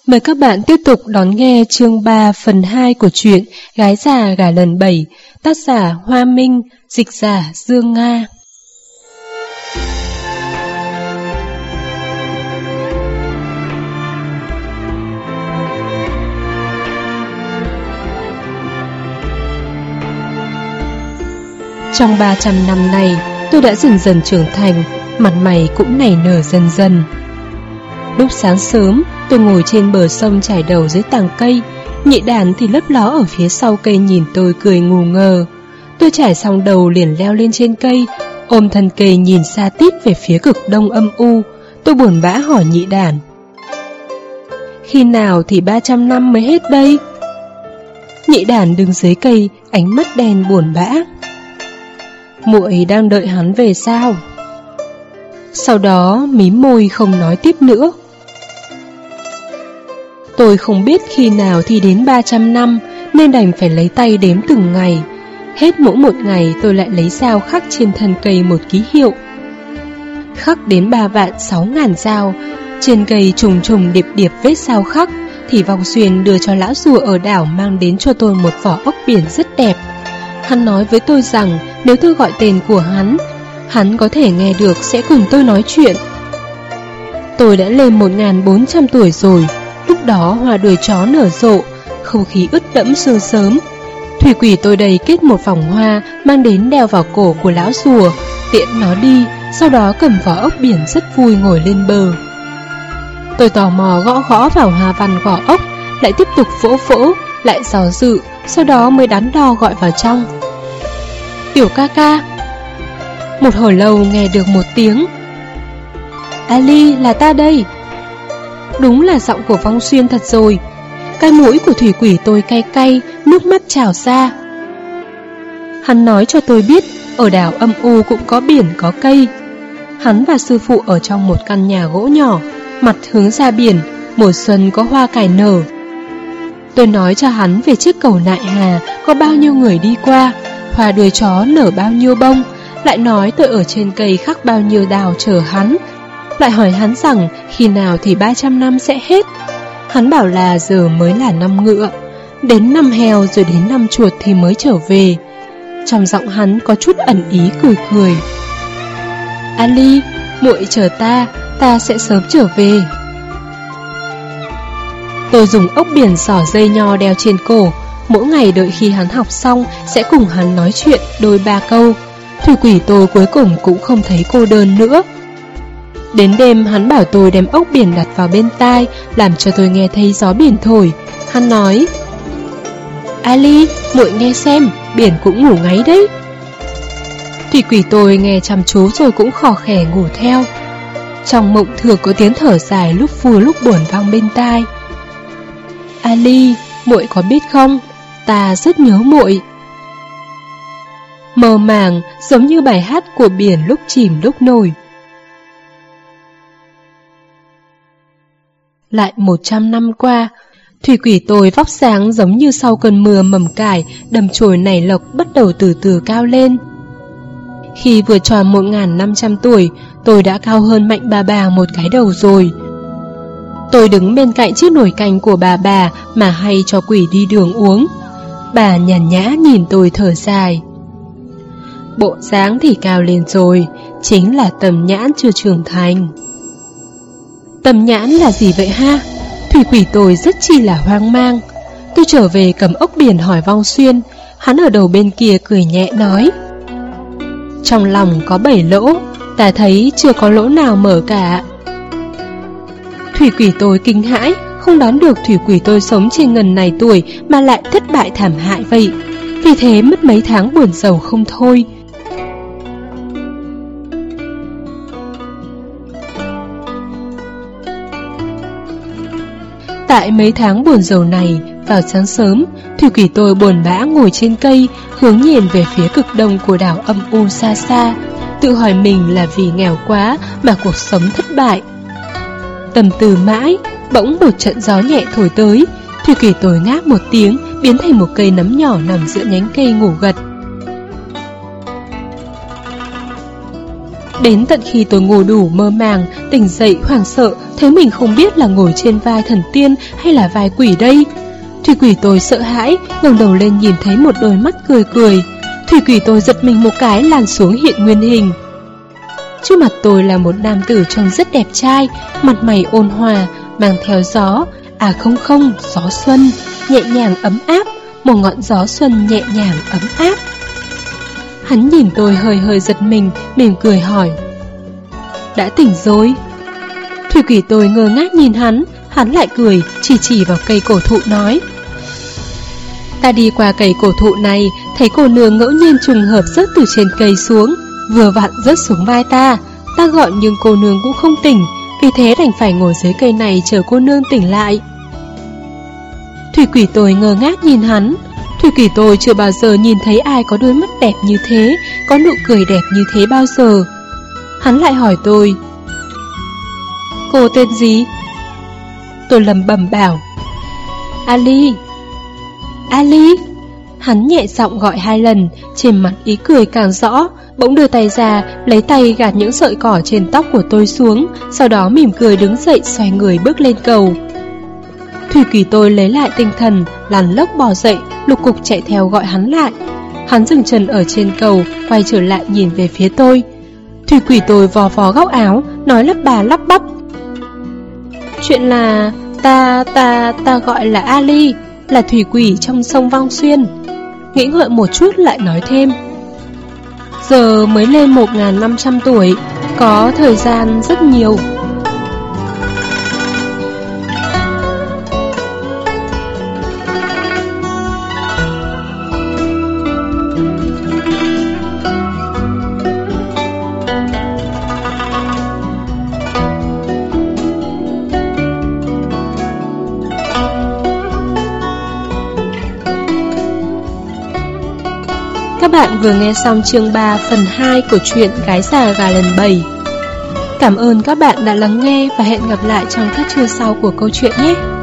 Mời các bạn tiếp tục đón nghe chương 3 phần 2 của truyện Gái già gả lần 7, tác giả Hoa Minh, dịch giả Dương Nga. Trong 300 năm này, tôi đã dần dần trưởng thành, mặt mày cũng nảy nở dần dần. Lúc sáng sớm, tôi ngồi trên bờ sông trải đầu dưới tàng cây, nhị đàn thì lấp ló ở phía sau cây nhìn tôi cười ngù ngơ. Tôi trải xong đầu liền leo lên trên cây, ôm thân cây nhìn xa tít về phía cực đông âm u. Tôi buồn bã hỏi nhị đàn: khi nào thì 300 năm mới hết đây? Nhị đàn đứng dưới cây, ánh mắt đen buồn bã. Muội đang đợi hắn về sao? Sau đó mím môi không nói tiếp nữa. Tôi không biết khi nào thì đến 300 năm, nên đành phải lấy tay đếm từng ngày. Hết mỗi một ngày tôi lại lấy dao khắc trên thân cây một ký hiệu. Khắc đến 3.600.000 dao, trên cây trùng trùng điệp điệp vết dao khắc, thì Vong Xuyên đưa cho lão rùa ở đảo mang đến cho tôi một vỏ ốc biển rất đẹp. Hắn nói với tôi rằng nếu tôi gọi tên của hắn có thể nghe được sẽ cùng tôi nói chuyện. Tôi đã lên 1400 tuổi rồi. Lúc đó hoa đuôi chó nở rộ, không khí ướt đẫm sương sớm. Thủy quỷ tôi đầy kết một vòng hoa, mang đến đeo vào cổ của lão rùa, tiễn nó đi, sau đó cầm vỏ ốc biển rất vui ngồi lên bờ. Tôi tò mò gõ gõ vào hoa văn vỏ ốc, lại tiếp tục vỗ vỗ, lại dò dự, sau đó mới đắn đo gọi vào trong: Tiểu ca ca. Một hồi lâu nghe được một tiếng: Ali, là ta đây. Đúng là giọng của Vong Xuyên thật rồi. Cái mũi của thủy quỷ tôi cay cay, nước mắt trào ra. Hắn nói cho tôi biết ở đảo âm u cũng có biển có cây. Hắn và sư phụ ở trong một căn nhà gỗ nhỏ, mặt hướng ra biển, mùa xuân có hoa cải nở. Tôi nói cho hắn về chiếc cầu Nại Hà có bao nhiêu người đi qua, hoa đuôi chó nở bao nhiêu bông, lại nói tôi ở trên cây khắc bao nhiêu đào chờ hắn. Lại hỏi hắn rằng khi nào thì 300 năm sẽ hết. Hắn bảo là giờ mới là năm ngựa, đến năm heo rồi đến năm chuột thì mới trở về. Trong giọng hắn có chút ẩn ý cười cười. Ali, muội chờ ta sẽ sớm trở về. Tôi dùng ốc biển xỏ dây nho đeo trên cổ, mỗi ngày đợi khi hắn học xong sẽ cùng hắn nói chuyện đôi ba câu. Thủy quỷ tôi cuối cùng cũng không thấy cô đơn nữa. Đến đêm hắn bảo tôi đem ốc biển đặt vào bên tai, làm cho tôi nghe thấy gió biển thổi. Hắn nói: Ali, muội nghe xem, biển cũng ngủ ngáy đấy. Thủy quỷ tôi nghe chăm chú rồi cũng khò khè ngủ theo. Trong mộng thường có tiếng thở dài lúc vui lúc buồn vang bên tai. Ali, muội có biết không, ta rất nhớ muội. Mơ màng giống như bài hát của biển lúc chìm lúc nổi. Lại 100 năm qua, thủy quỷ tôi vóc dáng giống như sau cơn mưa mầm cải, đầm chồi nảy lộc bắt đầu từ từ cao lên. Khi vừa tròn 1500 tuổi, tôi đã cao hơn Mạnh bà một cái đầu rồi. Tôi đứng bên cạnh chiếc nồi canh của bà mà hay cho quỷ đi đường uống. Bà nhàn nhã nhìn tôi thở dài. Bộ dáng thì cao lên rồi, chính là tầm nhãn chưa trưởng thành. Tầm nhãn là gì vậy ha? Thủy quỷ tôi rất chi là hoang mang. Tôi trở về cầm ốc biển hỏi Vong Xuyên. Hắn ở đầu bên kia cười nhẹ nói: trong lòng có 7 lỗ, ta thấy chưa có lỗ nào mở cả. Thủy quỷ tôi kinh hãi, không đoán được thủy quỷ tôi sống trên ngần này tuổi mà lại thất bại thảm hại vậy. Vì thế mất mấy tháng buồn rầu không thôi. Tại mấy tháng buồn rầu này, vào sáng sớm, thủy quỷ tôi buồn bã ngồi trên cây, hướng nhìn về phía cực đông của đảo âm u xa xa, tự hỏi mình là vì nghèo quá mà cuộc sống thất bại. Tầm từ mãi, bỗng một trận gió nhẹ thổi tới, thủy quỷ tôi ngáp một tiếng, biến thành một cây nấm nhỏ nằm giữa nhánh cây ngủ gật. Đến tận khi tôi ngủ đủ mơ màng, tỉnh dậy hoảng sợ, thấy mình không biết là ngồi trên vai thần tiên hay là vai quỷ đây. Thủy quỷ tôi sợ hãi, ngẩng đầu lên nhìn thấy một đôi mắt cười cười. Thủy quỷ tôi giật mình một cái, lăn xuống hiện nguyên hình. Trước mặt tôi là một nam tử trông rất đẹp trai, mặt mày ôn hòa, mang theo gió, không, gió xuân, nhẹ nhàng ấm áp, một ngọn gió xuân nhẹ nhàng ấm áp. Hắn nhìn tôi hơi giật mình, mỉm cười hỏi: đã tỉnh rồi? Thủy quỷ tôi ngơ ngác nhìn hắn lại cười, chỉ vào cây cổ thụ nói: ta đi qua cây cổ thụ này, thấy cô nương ngẫu nhiên trùng hợp rớt từ trên cây xuống, vừa vặn rớt xuống vai ta gọi nhưng cô nương cũng không tỉnh, vì thế đành phải ngồi dưới cây này chờ cô nương tỉnh lại. Thủy quỷ tôi ngơ ngác nhìn hắn. Thủy quỷ tôi chưa bao giờ nhìn thấy ai có đôi mắt đẹp như thế, có nụ cười đẹp như thế bao giờ. Hắn lại hỏi tôi: cô tên gì? Tôi lẩm bẩm bảo: Ali. Ali. Hắn nhẹ giọng gọi 2 lần, trên mặt ý cười càng rõ, bỗng đưa tay ra, lấy tay gạt những sợi cỏ trên tóc của tôi xuống, sau đó mỉm cười đứng dậy xoay người bước lên cầu. Thủy quỷ tôi lấy lại tinh thần, lăn lốc bò dậy, lục cục chạy theo gọi hắn lại. Hắn dừng chân ở trên cầu, quay trở lại nhìn về phía tôi. Thủy quỷ tôi vò vò góc áo, nói lắp bà lắp bắp: chuyện là ta gọi là Ali, là thủy quỷ trong sông Vong Xuyên. Nghĩ ngợi một chút lại nói thêm: giờ mới lên 1500 tuổi, có thời gian rất nhiều. Các bạn vừa nghe xong chương 3 phần 2 của truyện Gái già gà lần 7. Cảm ơn các bạn đã lắng nghe và hẹn gặp lại trong các chương sau của câu chuyện nhé.